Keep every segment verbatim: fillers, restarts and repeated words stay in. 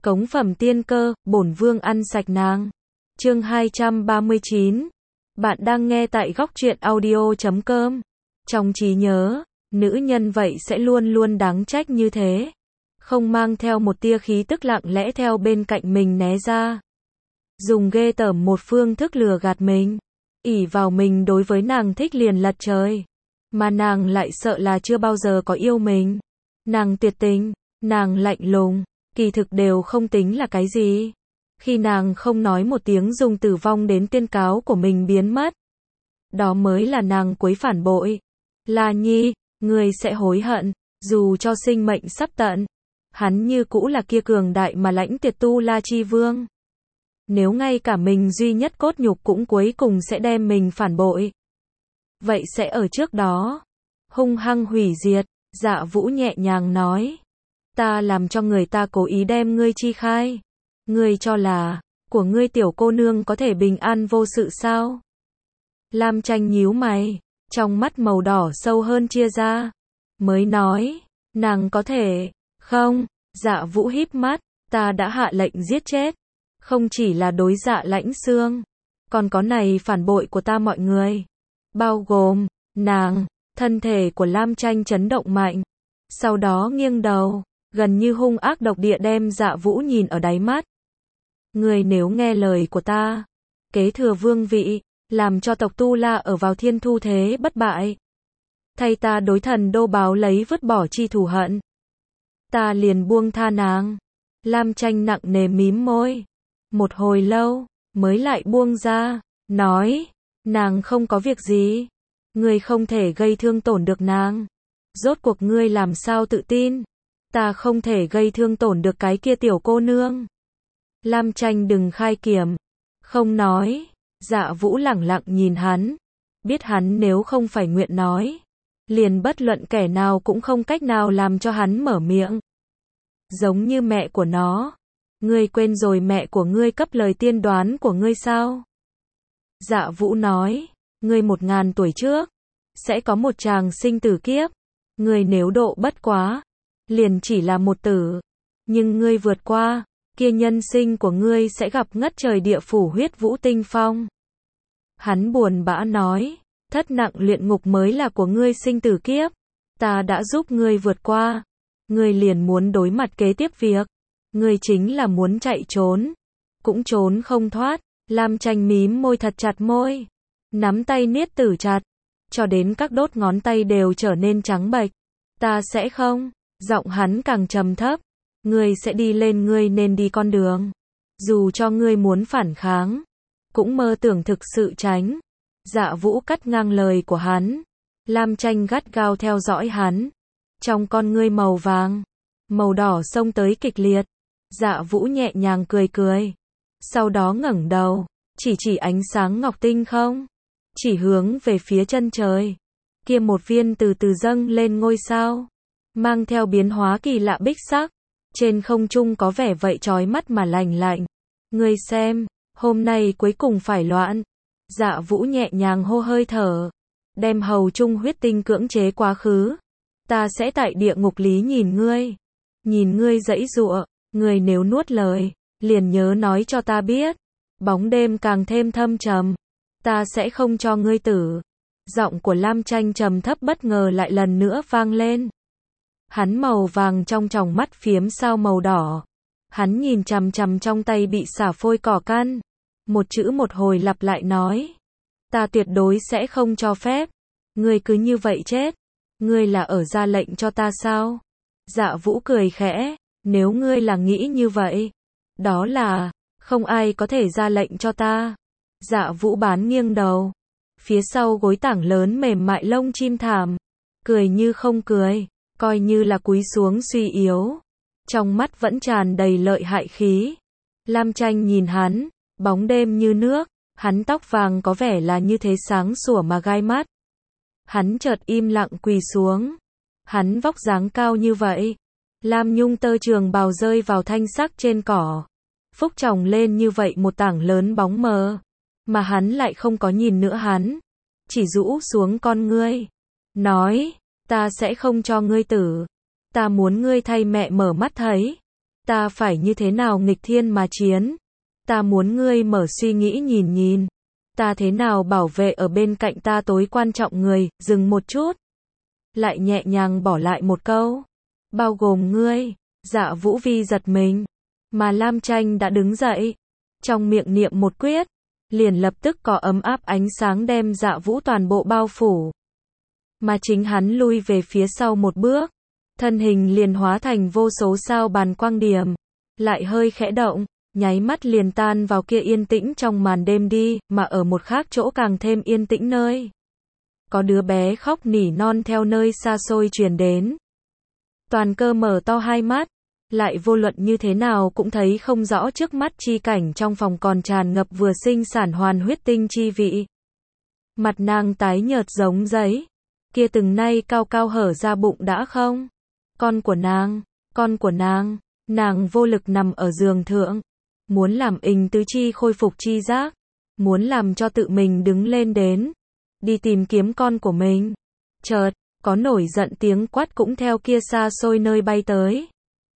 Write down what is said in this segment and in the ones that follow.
Cống phẩm tiên cơ, bổn vương ăn sạch nàng. Chương hai trăm ba mươi chín. Bạn đang nghe tại góc truyện audio chấm com. Trong trí nhớ, nữ nhân vậy sẽ luôn luôn đáng trách như thế. Không mang theo một tia khí tức lặng lẽ theo bên cạnh mình né ra. Dùng ghê tởm một phương thức lừa gạt mình. ỷ vào mình đối với nàng thích liền lật trời. Mà nàng lại sợ là chưa bao giờ có yêu mình. Nàng tuyệt tình, nàng lạnh lùng, kỳ thực đều không tính là cái gì. Khi nàng không nói một tiếng dùng tử vong đến tuyên cáo của mình biến mất. Đó mới là nàng quấy phản bội. La Nhi, ngươi sẽ hối hận, dù cho sinh mệnh sắp tận. Hắn như cũ là kia cường đại mà lãnh tiệt tu La Chi Vương. Nếu ngay cả mình duy nhất cốt nhục cũng cuối cùng sẽ đem mình phản bội. Vậy sẽ ở trước đó, hung hăng hủy diệt. Dạ Vũ nhẹ nhàng nói. Ta làm cho người ta cố ý đem ngươi chi khai. Ngươi cho là, của ngươi tiểu cô nương có thể bình an vô sự sao? Lam Tranh nhíu mày, trong mắt màu đỏ sâu hơn chia ra. Mới nói, nàng có thể, không? Dạ Vũ híp mắt, ta đã hạ lệnh giết chết. Không chỉ là đối Dạ Lãnh Xương, còn có này phản bội của ta mọi người. Bao gồm, nàng. Thân thể của Lam Tranh chấn động mạnh. Sau đó nghiêng đầu, gần như hung ác độc địa đem Dạ Vũ nhìn ở đáy mắt. Người nếu nghe lời của ta, kế thừa vương vị, làm cho tộc Tu La ở vào thiên thu thế bất bại. Thay ta đối thần đô báo lấy vứt bỏ chi thù hận. Ta liền buông tha nàng. Lam Tranh nặng nề mím môi. Một hồi lâu, mới lại buông ra, nói, nàng không có việc gì. Ngươi không thể gây thương tổn được nàng. Rốt cuộc ngươi làm sao tự tin? Ta không thể gây thương tổn được cái kia tiểu cô nương. Lam Tranh đừng khai kiểm. Không nói. Dạ Vũ lẳng lặng nhìn hắn. Biết hắn nếu không phải nguyện nói. Liền bất luận kẻ nào cũng không cách nào làm cho hắn mở miệng. Giống như mẹ của nó. Ngươi quên rồi mẹ của ngươi cấp lời tiên đoán của ngươi sao? Dạ Vũ nói. Ngươi một ngàn tuổi trước, sẽ có một chàng sinh tử kiếp. Ngươi nếu độ bất quá, liền chỉ là một tử. Nhưng ngươi vượt qua, kia nhân sinh của ngươi sẽ gặp ngất trời địa phủ huyết vũ tinh phong. Hắn buồn bã nói, thất nặng luyện ngục mới là của ngươi sinh tử kiếp. Ta đã giúp ngươi vượt qua. Ngươi liền muốn đối mặt kế tiếp việc. Ngươi chính là muốn chạy trốn. Cũng trốn không thoát. Lam Tranh mím môi thật chặt môi. Nắm tay niết tử chặt, cho đến các đốt ngón tay đều trở nên trắng bệch. Ta sẽ không, giọng hắn càng trầm thấp. Ngươi sẽ đi lên ngươi nên đi con đường. Dù cho ngươi muốn phản kháng, cũng mơ tưởng thực sự tránh. Dạ Vũ cắt ngang lời của hắn. Lam Tranh gắt gao theo dõi hắn. Trong con ngươi màu vàng, màu đỏ xông tới kịch liệt. Dạ Vũ nhẹ nhàng cười cười. Sau đó ngẩng đầu, chỉ chỉ ánh sáng ngọc tinh không. Chỉ hướng về phía chân trời. Kia một viên từ từ dâng lên ngôi sao. Mang theo biến hóa kỳ lạ bích sắc. Trên không trung có vẻ vậy chói mắt mà lành lạnh. Ngươi xem, hôm nay cuối cùng phải loạn. Dạ Vũ nhẹ nhàng hô hơi thở. Đem hầu trung huyết tinh cưỡng chế quá khứ. Ta sẽ tại địa ngục lý nhìn ngươi. Nhìn ngươi giãy giụa. Ngươi nếu nuốt lời, liền nhớ nói cho ta biết. Bóng đêm càng thêm thâm trầm. Ta sẽ không cho ngươi tử. Giọng của Lam Tranh trầm thấp bất ngờ lại lần nữa vang lên. Hắn màu vàng trong tròng mắt phiếm sao màu đỏ. Hắn nhìn chằm chằm trong tay bị xả phôi cỏ căn. Một chữ một hồi lặp lại nói. Ta tuyệt đối sẽ không cho phép. Ngươi cứ như vậy chết. Ngươi là ở ra lệnh cho ta sao? Dạ Vũ cười khẽ. Nếu ngươi là nghĩ như vậy, đó là, không ai có thể ra lệnh cho ta. Dạ Vũ bán nghiêng đầu. Phía sau gối tảng lớn mềm mại lông chim thảm. Cười như không cười. Coi như là cúi xuống suy yếu. Trong mắt vẫn tràn đầy lợi hại khí. Lam Tranh nhìn hắn. Bóng đêm như nước. Hắn tóc vàng có vẻ là như thế sáng sủa mà gai mắt. Hắn chợt im lặng quỳ xuống. Hắn vóc dáng cao như vậy. Lam nhung tơ trường bào rơi vào thanh sắc trên cỏ. Phúc trồng lên như vậy một tảng lớn bóng mờ. Mà hắn lại không có nhìn nữa hắn. Chỉ rũ xuống con ngươi. Nói, ta sẽ không cho ngươi tử. Ta muốn ngươi thay mẹ mở mắt thấy. Ta phải như thế nào nghịch thiên mà chiến? Ta muốn ngươi mở suy nghĩ nhìn nhìn. Ta thế nào bảo vệ ở bên cạnh ta tối quan trọng người, dừng một chút. Lại nhẹ nhàng bỏ lại một câu. Bao gồm ngươi. Dạ Vũ Vi giật mình. Mà Lam Tranh đã đứng dậy. Trong miệng niệm một quyết. Liền lập tức có ấm áp ánh sáng đem Dạ Vũ toàn bộ bao phủ. Mà chính hắn lui về phía sau một bước. Thân hình liền hóa thành vô số sao bàn quang điểm. Lại hơi khẽ động. Nháy mắt liền tan vào kia yên tĩnh trong màn đêm đi, mà ở một khác chỗ càng thêm yên tĩnh nơi. Có đứa bé khóc nỉ non theo nơi xa xôi truyền đến. Toàn Cơ mở to hai mắt, lại vô luận như thế nào cũng thấy không rõ trước mắt chi cảnh trong phòng còn tràn ngập vừa sinh sản hoàn huyết tinh chi vị. Mặt nàng tái nhợt giống giấy, kia từng nay cao cao hở ra bụng đã không. Con của nàng, con của nàng, nàng vô lực nằm ở giường thượng. Muốn làm ình tứ chi khôi phục chi giác. Muốn làm cho tự mình đứng lên đến. Đi tìm kiếm con của mình. Chợt, có nổi giận tiếng quát cũng theo kia xa xôi nơi bay tới.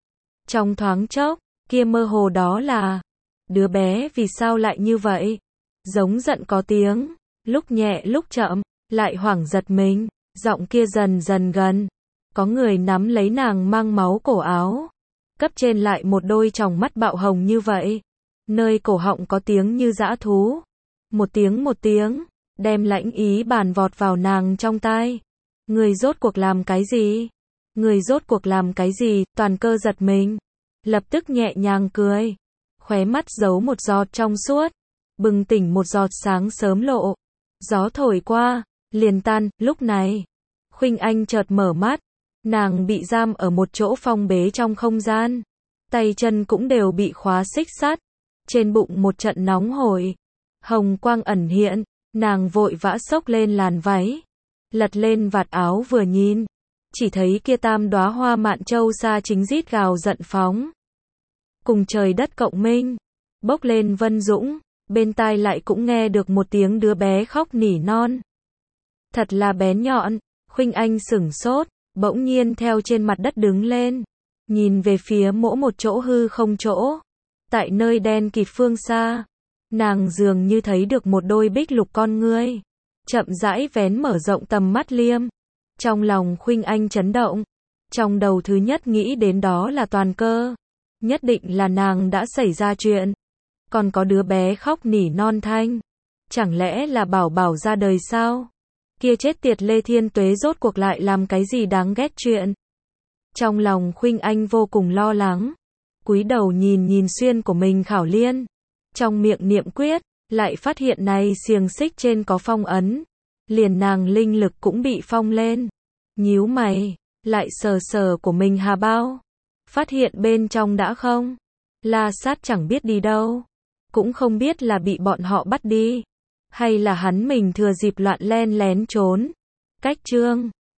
Trong thoáng chốc, kia mơ hồ đó là đứa bé vì sao lại như vậy? Giống giận có tiếng, lúc nhẹ lúc chậm, lại hoảng giật mình, giọng kia dần dần gần. Có người nắm lấy nàng mang máu cổ áo. Cấp trên lại một đôi tròng mắt bạo hồng như vậy. Nơi cổ họng có tiếng như dã thú. Một tiếng một tiếng, đem lãnh ý bàn vọt vào nàng trong tai. Người rốt cuộc làm cái gì? Người rốt cuộc làm cái gì? Toàn Cơ giật mình. Lập tức nhẹ nhàng cười. Khóe mắt giấu một giọt trong suốt. Bừng tỉnh một giọt sáng sớm lộ. Gió thổi qua, liền tan, lúc này. Khuynh Anh chợt mở mắt. Nàng bị giam ở một chỗ phong bế trong không gian. Tay chân cũng đều bị khóa xích sắt. Trên bụng một trận nóng hổi. Hồng quang ẩn hiện. Nàng vội vã xốc lên làn váy. Lật lên vạt áo vừa nhìn. Chỉ thấy kia tam đóa hoa mạn châu sa chính rít gào giận phóng. Cùng trời đất cộng minh. Bốc lên vân dũng. Bên tai lại cũng nghe được một tiếng đứa bé khóc nỉ non. Thật là bén nhọn. Khuynh Anh sửng sốt. Bỗng nhiên theo trên mặt đất đứng lên. Nhìn về phía mỗi một chỗ hư không chỗ. Tại nơi đen kịt phương xa. Nàng dường như thấy được một đôi bích lục con ngươi. Chậm rãi vén mở rộng tầm mắt liêm. Trong lòng Khuynh Anh chấn động. Trong đầu thứ nhất nghĩ đến đó là Toàn Cơ. Nhất định là nàng đã xảy ra chuyện. Còn có đứa bé khóc nỉ non thanh. Chẳng lẽ là Bảo Bảo ra đời sao? Kia chết tiệt Lê Thiên Tuế rốt cuộc lại làm cái gì đáng ghét chuyện. Trong lòng Khuynh Anh vô cùng lo lắng. Cúi đầu nhìn nhìn xuyên của mình khảo liên. Trong miệng niệm quyết, lại phát hiện này xiềng xích trên có phong ấn. Liền nàng linh lực cũng bị phong lên. Nhíu mày, lại sờ sờ của mình hà bao. Phát hiện bên trong đã không. La Sát chẳng biết đi đâu. Cũng không biết là bị bọn họ bắt đi. Hay là hắn mình thừa dịp loạn len lén trốn. Cách chương